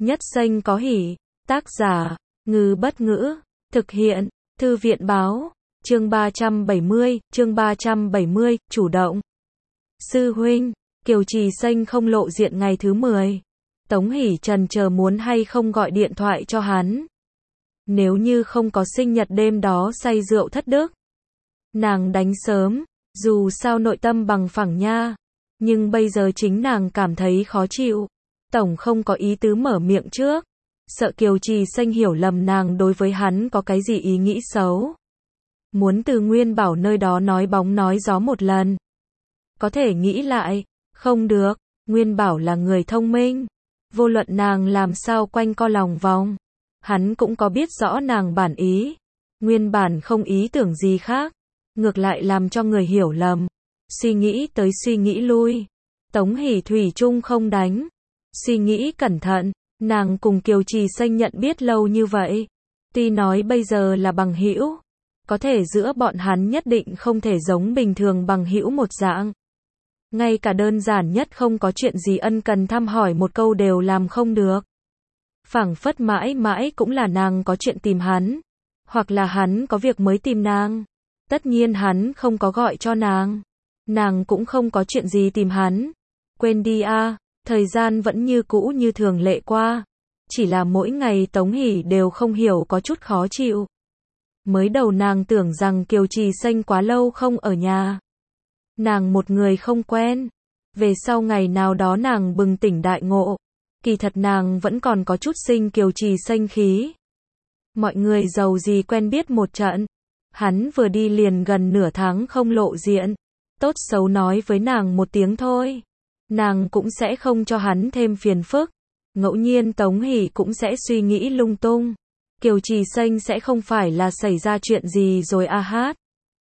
Nhất xanh có hỉ. Tác giả, Ngư Bất Ngữ. Thực hiện, Thư viện Báo. Chương 370, chủ động. Sư huynh, Kiều Trì Xanh không lộ diện ngày thứ 10. Tống Hỷ trần chờ muốn hay không gọi điện thoại cho hắn. Nếu như không có sinh nhật đêm đó say rượu thất đức, nàng đánh sớm, dù sao nội tâm bằng phẳng nha. Nhưng bây giờ chính nàng cảm thấy khó chịu. Tổng không có ý tứ mở miệng trước. Sợ Kiều Trì Xanh hiểu lầm nàng đối với hắn có cái gì ý nghĩ xấu. Muốn từ Nguyên Bảo nơi đó nói bóng nói gió một lần. Có thể nghĩ lại, không được, Nguyên Bảo là người thông minh. Vô luận nàng làm sao quanh co lòng vòng, hắn cũng có biết rõ nàng bản ý. Nguyên bản không ý tưởng gì khác, ngược lại làm cho người hiểu lầm. Suy nghĩ tới suy nghĩ lui, Tống Hỷ thủy chung không đánh. Suy nghĩ cẩn thận, nàng cùng Kiều Trì Xanh nhận biết lâu như vậy. Tuy nói bây giờ là bằng hữu, có thể giữa bọn hắn nhất định không thể giống bình thường bằng hữu một dạng. Ngay cả đơn giản nhất không có chuyện gì ân cần thăm hỏi một câu đều làm không được. Phảng phất mãi mãi cũng là nàng có chuyện tìm hắn, hoặc là hắn có việc mới tìm nàng. Tất nhiên hắn không có gọi cho nàng cũng không có chuyện gì tìm hắn. Quên đi a, thời gian vẫn như cũ như thường lệ qua. Chỉ là mỗi ngày Tống Hỷ đều không hiểu có chút khó chịu. Mới đầu nàng tưởng rằng Kiều Trì Xanh quá lâu không ở nhà, nàng một người không quen. Về sau ngày nào đó nàng bừng tỉnh đại ngộ, kỳ thật nàng vẫn còn có chút sinh Kiều Trì Xanh khí. Mọi người giàu gì quen biết một trận, hắn vừa đi liền gần nửa tháng không lộ diện. Tốt xấu nói với nàng một tiếng thôi, nàng cũng sẽ không cho hắn thêm phiền phức. Ngẫu nhiên Tống Hỷ cũng sẽ suy nghĩ lung tung. Kiều Trì Xanh sẽ không phải là xảy ra chuyện gì rồi a hát.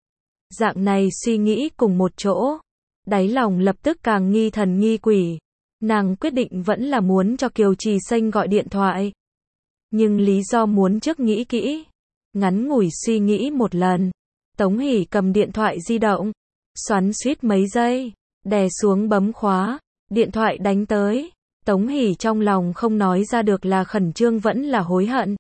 Dạng này suy nghĩ cùng một chỗ, đáy lòng lập tức càng nghi thần nghi quỷ. Nàng quyết định vẫn là muốn cho Kiều Trì Xanh gọi điện thoại. Nhưng lý do muốn trước nghĩ kỹ. Ngắn ngủi suy nghĩ một lần, Tống Hỷ cầm điện thoại di động, xoắn xuýt mấy giây, đè xuống bấm khóa, điện thoại đánh tới. Tống Hỷ trong lòng không nói ra được là khẩn trương vẫn là hối hận.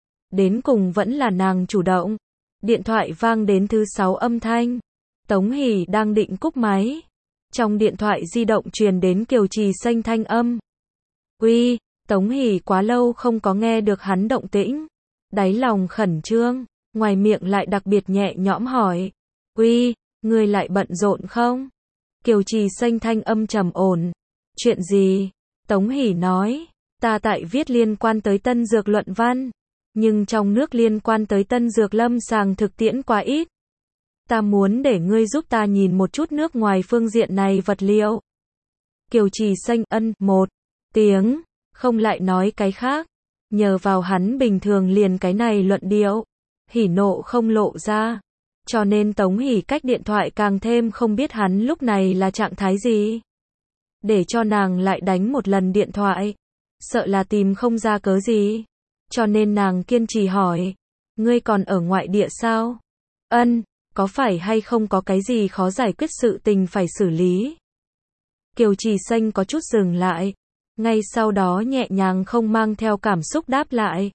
Đến cùng vẫn là nàng chủ động. Điện thoại vang đến thứ 6 âm thanh. Tống Hỷ đang định cúp máy. Trong điện thoại di động truyền đến Kiều Trì Xanh thanh âm. Uy, Tống Hỷ quá lâu không có nghe được hắn động tĩnh. Đáy lòng khẩn trương, ngoài miệng lại đặc biệt nhẹ nhõm hỏi. Uy, ngươi lại bận rộn không? Kiều Trì Xanh thanh âm trầm ổn. Chuyện gì? Tống Hỷ nói. Ta tại viết liên quan tới tân dược luận văn. Nhưng trong nước liên quan tới tân dược lâm sàng thực tiễn quá ít. Ta muốn để ngươi giúp ta nhìn một chút nước ngoài phương diện này vật liệu. Kiều Trì Xanh một tiếng, không lại nói cái khác. Nhờ vào hắn bình thường liền cái này luận điệu, hỉ nộ không lộ ra. Cho nên Tống Hỷ cách điện thoại càng thêm không biết hắn lúc này là trạng thái gì. Để cho nàng lại đánh một lần điện thoại, sợ là tìm không ra cớ gì. Cho nên nàng kiên trì hỏi, ngươi còn ở ngoại địa sao? Có phải hay không có cái gì khó giải quyết sự tình phải xử lý? Kiều Trì Xanh có chút dừng lại, ngay sau đó nhẹ nhàng không mang theo cảm xúc đáp lại.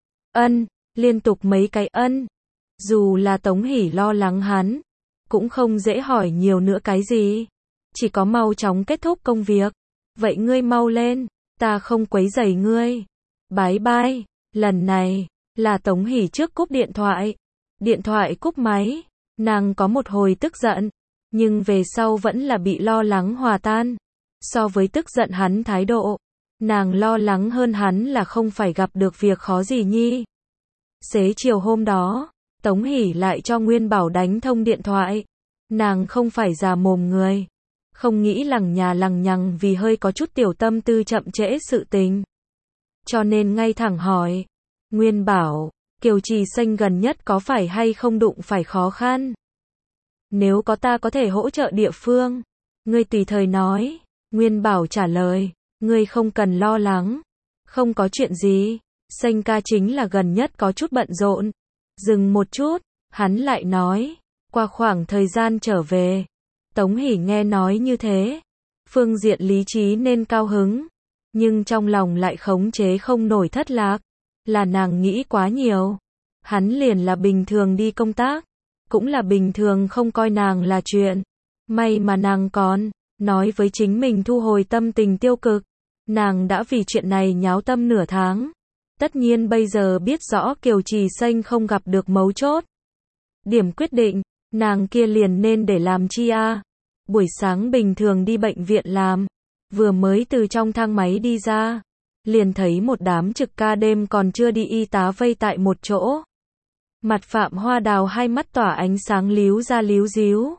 Liên tục mấy cái Dù là Tống Hỷ lo lắng hắn, cũng không dễ hỏi nhiều nữa cái gì. Chỉ có mau chóng kết thúc công việc. Vậy ngươi mau lên, ta không quấy rầy ngươi. Bye bye. Lần này, là Tống Hỷ trước cúp điện thoại. Điện thoại cúp máy, nàng có một hồi tức giận, nhưng về sau vẫn là bị lo lắng hòa tan. So với tức giận hắn thái độ, nàng lo lắng hơn hắn là không phải gặp được việc khó gì nhi. Xế chiều hôm đó, Tống Hỷ lại cho Nguyên Bảo đánh thông điện thoại. Nàng không phải già mồm người, không nghĩ lằng nhà lằng nhằng vì hơi có chút tiểu tâm tư chậm trễ sự tình. Cho nên ngay thẳng hỏi, Nguyên Bảo, Kiều Trì Xanh gần nhất có phải hay không đụng phải khó khăn? Nếu có ta có thể hỗ trợ địa phương, ngươi tùy thời nói. Nguyên Bảo trả lời, ngươi không cần lo lắng, không có chuyện gì. Xanh ca chính là gần nhất có chút bận rộn. Dừng một chút, hắn lại nói, qua khoảng thời gian trở về. Tống Hỷ nghe nói như thế, phương diện lý trí nên cao hứng, nhưng trong lòng lại khống chế không nổi thất lạc. Là nàng nghĩ quá nhiều. Hắn liền là bình thường đi công tác, cũng là bình thường không coi nàng là chuyện. May mà nàng còn nói với chính mình thu hồi tâm tình tiêu cực. Nàng đã vì chuyện này nháo tâm nửa tháng. Tất nhiên bây giờ biết rõ Kiều Trì Xanh không gặp được mấu chốt. Điểm quyết định, nàng kia liền nên để làm chi a? Buổi sáng bình thường đi bệnh viện làm, vừa mới từ trong thang máy đi ra, liền thấy một đám trực ca đêm còn chưa đi y tá vây tại một chỗ. Mặt Phạm Hoa Đào hai mắt tỏa ánh sáng líu ra líu díu.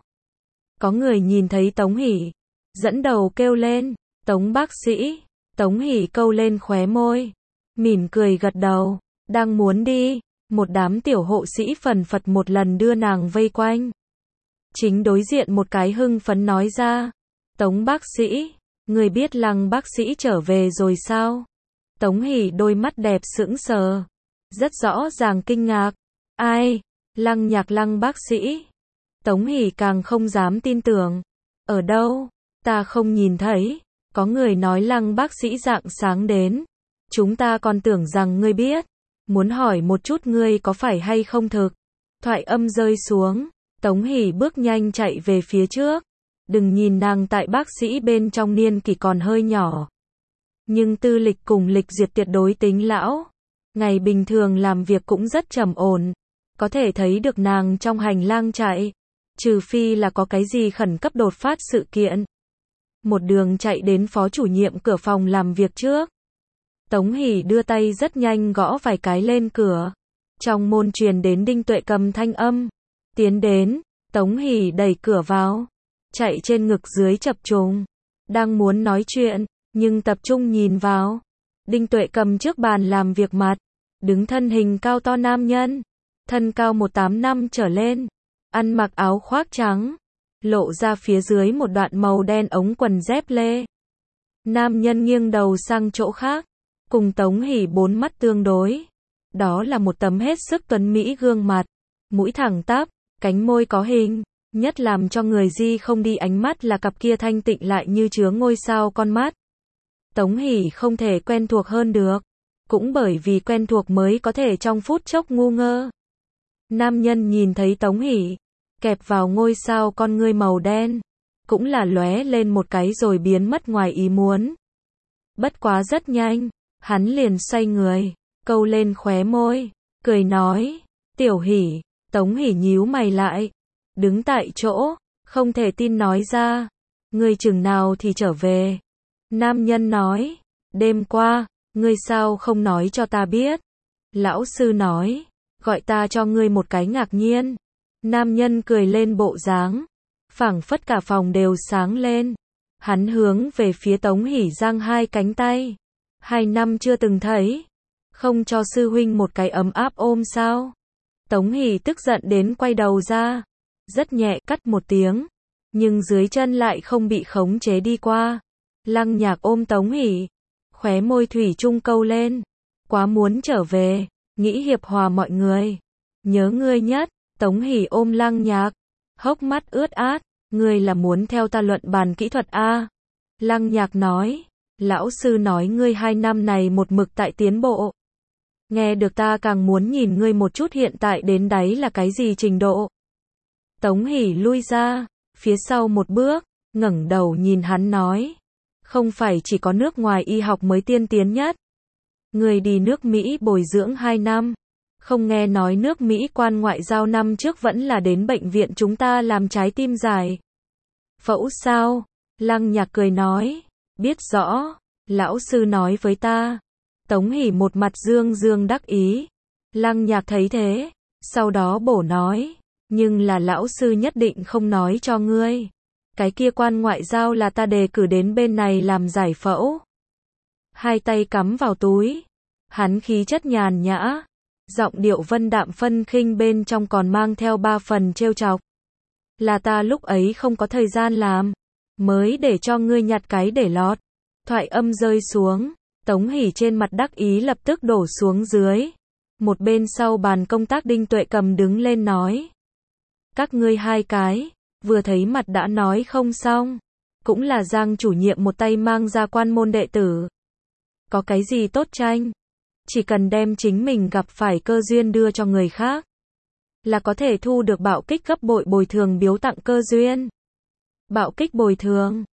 Có người nhìn thấy Tống Hỷ, dẫn đầu kêu lên, Tống bác sĩ. Tống Hỷ câu lên khóe môi, mỉm cười gật đầu, đang muốn đi, một đám tiểu hộ sĩ phần phật một lần đưa nàng vây quanh. Chính đối diện một cái hưng phấn nói ra, Tống bác sĩ, người biết Lăng bác sĩ trở về rồi sao? Tống Hỷ đôi mắt đẹp sững sờ, rất rõ ràng kinh ngạc. Ai? Lăng Nhạc Lăng bác sĩ? Tống Hỷ càng không dám tin tưởng. Ở đâu? Ta không nhìn thấy. Có người nói Lăng bác sĩ rạng sáng đến. Chúng ta còn tưởng rằng ngươi biết. Muốn hỏi một chút ngươi có phải hay không thực. Thoại âm rơi xuống. Tống Hỷ bước nhanh chạy về phía trước. Đừng nhìn nàng tại bác sĩ bên trong niên kỷ còn hơi nhỏ. Nhưng tư lịch cùng lịch duyệt tuyệt đối tính lão. Ngày bình thường làm việc cũng rất trầm ổn. Có thể thấy được nàng trong hành lang chạy. Trừ phi là có cái gì khẩn cấp đột phát sự kiện. Một đường chạy đến phó chủ nhiệm cửa phòng làm việc trước. Tống Hỷ đưa tay rất nhanh gõ vài cái lên cửa. Trong môn truyền đến Đinh Tuệ Cầm thanh âm. Tiến đến, Tống Hỷ đẩy cửa vào. Chạy trên ngực dưới chập trùng. Đang muốn nói chuyện, nhưng tập trung nhìn vào. Đinh Tuệ Cầm trước bàn làm việc mặt. Đứng thân hình cao to nam nhân. Thân cao 185 trở lên. Ăn mặc áo khoác trắng. Lộ ra phía dưới một đoạn màu đen ống quần dép lê. Nam nhân nghiêng đầu sang chỗ khác. Cùng Tống Hỷ bốn mắt tương đối. Đó là một tấm hết sức tuấn mỹ gương mặt. Mũi thẳng tắp, cánh môi có hình. Nhất làm cho người Di không đi ánh mắt là cặp kia thanh tịnh lại như chứa ngôi sao con mắt. Tống Hỷ không thể quen thuộc hơn được. Cũng bởi vì quen thuộc mới có thể trong phút chốc ngu ngơ. Nam nhân nhìn thấy Tống Hỷ, kẹp vào ngôi sao con ngươi màu đen, cũng là lóe lên một cái rồi biến mất ngoài ý muốn. Bất quá rất nhanh, hắn liền xoay người, câu lên khóe môi, cười nói, Tiểu Hỷ. Tống Hỷ nhíu mày lại, đứng tại chỗ, không thể tin nói ra, ngươi chừng nào thì trở về. Nam nhân nói, đêm qua, ngươi sao không nói cho ta biết. Lão sư nói, gọi ta cho ngươi một cái ngạc nhiên. Nam nhân cười lên bộ dáng, phảng phất cả phòng đều sáng lên. Hắn hướng về phía Tống Hỷ giang hai cánh tay. 2 năm chưa từng thấy, không cho sư huynh một cái ấm áp ôm sao? Tống Hỷ tức giận đến quay đầu ra, rất nhẹ cắt một tiếng, nhưng dưới chân lại không bị khống chế đi qua. Lăng Nhạc ôm Tống Hỷ, khóe môi thủy chung câu lên, quá muốn trở về, nghĩ hiệp hòa mọi người, nhớ ngươi nhất. Tống Hỷ ôm Lăng Nhạc, hốc mắt ướt át, ngươi là muốn theo ta luận bàn kỹ thuật a? Lăng Nhạc nói, lão sư nói ngươi 2 năm này một mực tại tiến bộ. Nghe được ta càng muốn nhìn ngươi một chút hiện tại đến đáy là cái gì trình độ. Tống Hỷ lui ra, phía sau một bước, ngẩng đầu nhìn hắn nói, không phải chỉ có nước ngoài y học mới tiên tiến nhất. Ngươi đi nước Mỹ bồi dưỡng 2 năm. Không nghe nói nước Mỹ quan ngoại giao năm trước vẫn là đến bệnh viện chúng ta làm trái tim giải phẫu sao? Lăng Nhạc cười nói, biết rõ, lão sư nói với ta. Tống Hỷ một mặt dương dương đắc ý. Lăng Nhạc thấy thế, sau đó bổ nói, nhưng là lão sư nhất định không nói cho ngươi. Cái kia quan ngoại giao là ta đề cử đến bên này làm giải phẫu. Hai tay cắm vào túi, hắn khí chất nhàn nhã. Giọng điệu vân đạm phân khinh bên trong còn mang theo 3 phần trêu chọc. Là ta lúc ấy không có thời gian làm, mới để cho ngươi nhặt cái để lót. Thoại âm rơi xuống, Tống Hỷ trên mặt đắc ý lập tức đổ xuống dưới. Một bên sau bàn công tác Đinh Tuệ Cầm đứng lên nói, các ngươi hai cái, vừa thấy mặt đã nói không xong. Cũng là Giang chủ nhiệm một tay mang ra quan môn đệ tử. Có cái gì tốt tranh? Chỉ cần đem chính mình gặp phải cơ duyên đưa cho người khác, là có thể thu được bạo kích gấp bội bồi thường biếu tặng cơ duyên. Bạo kích bồi thường.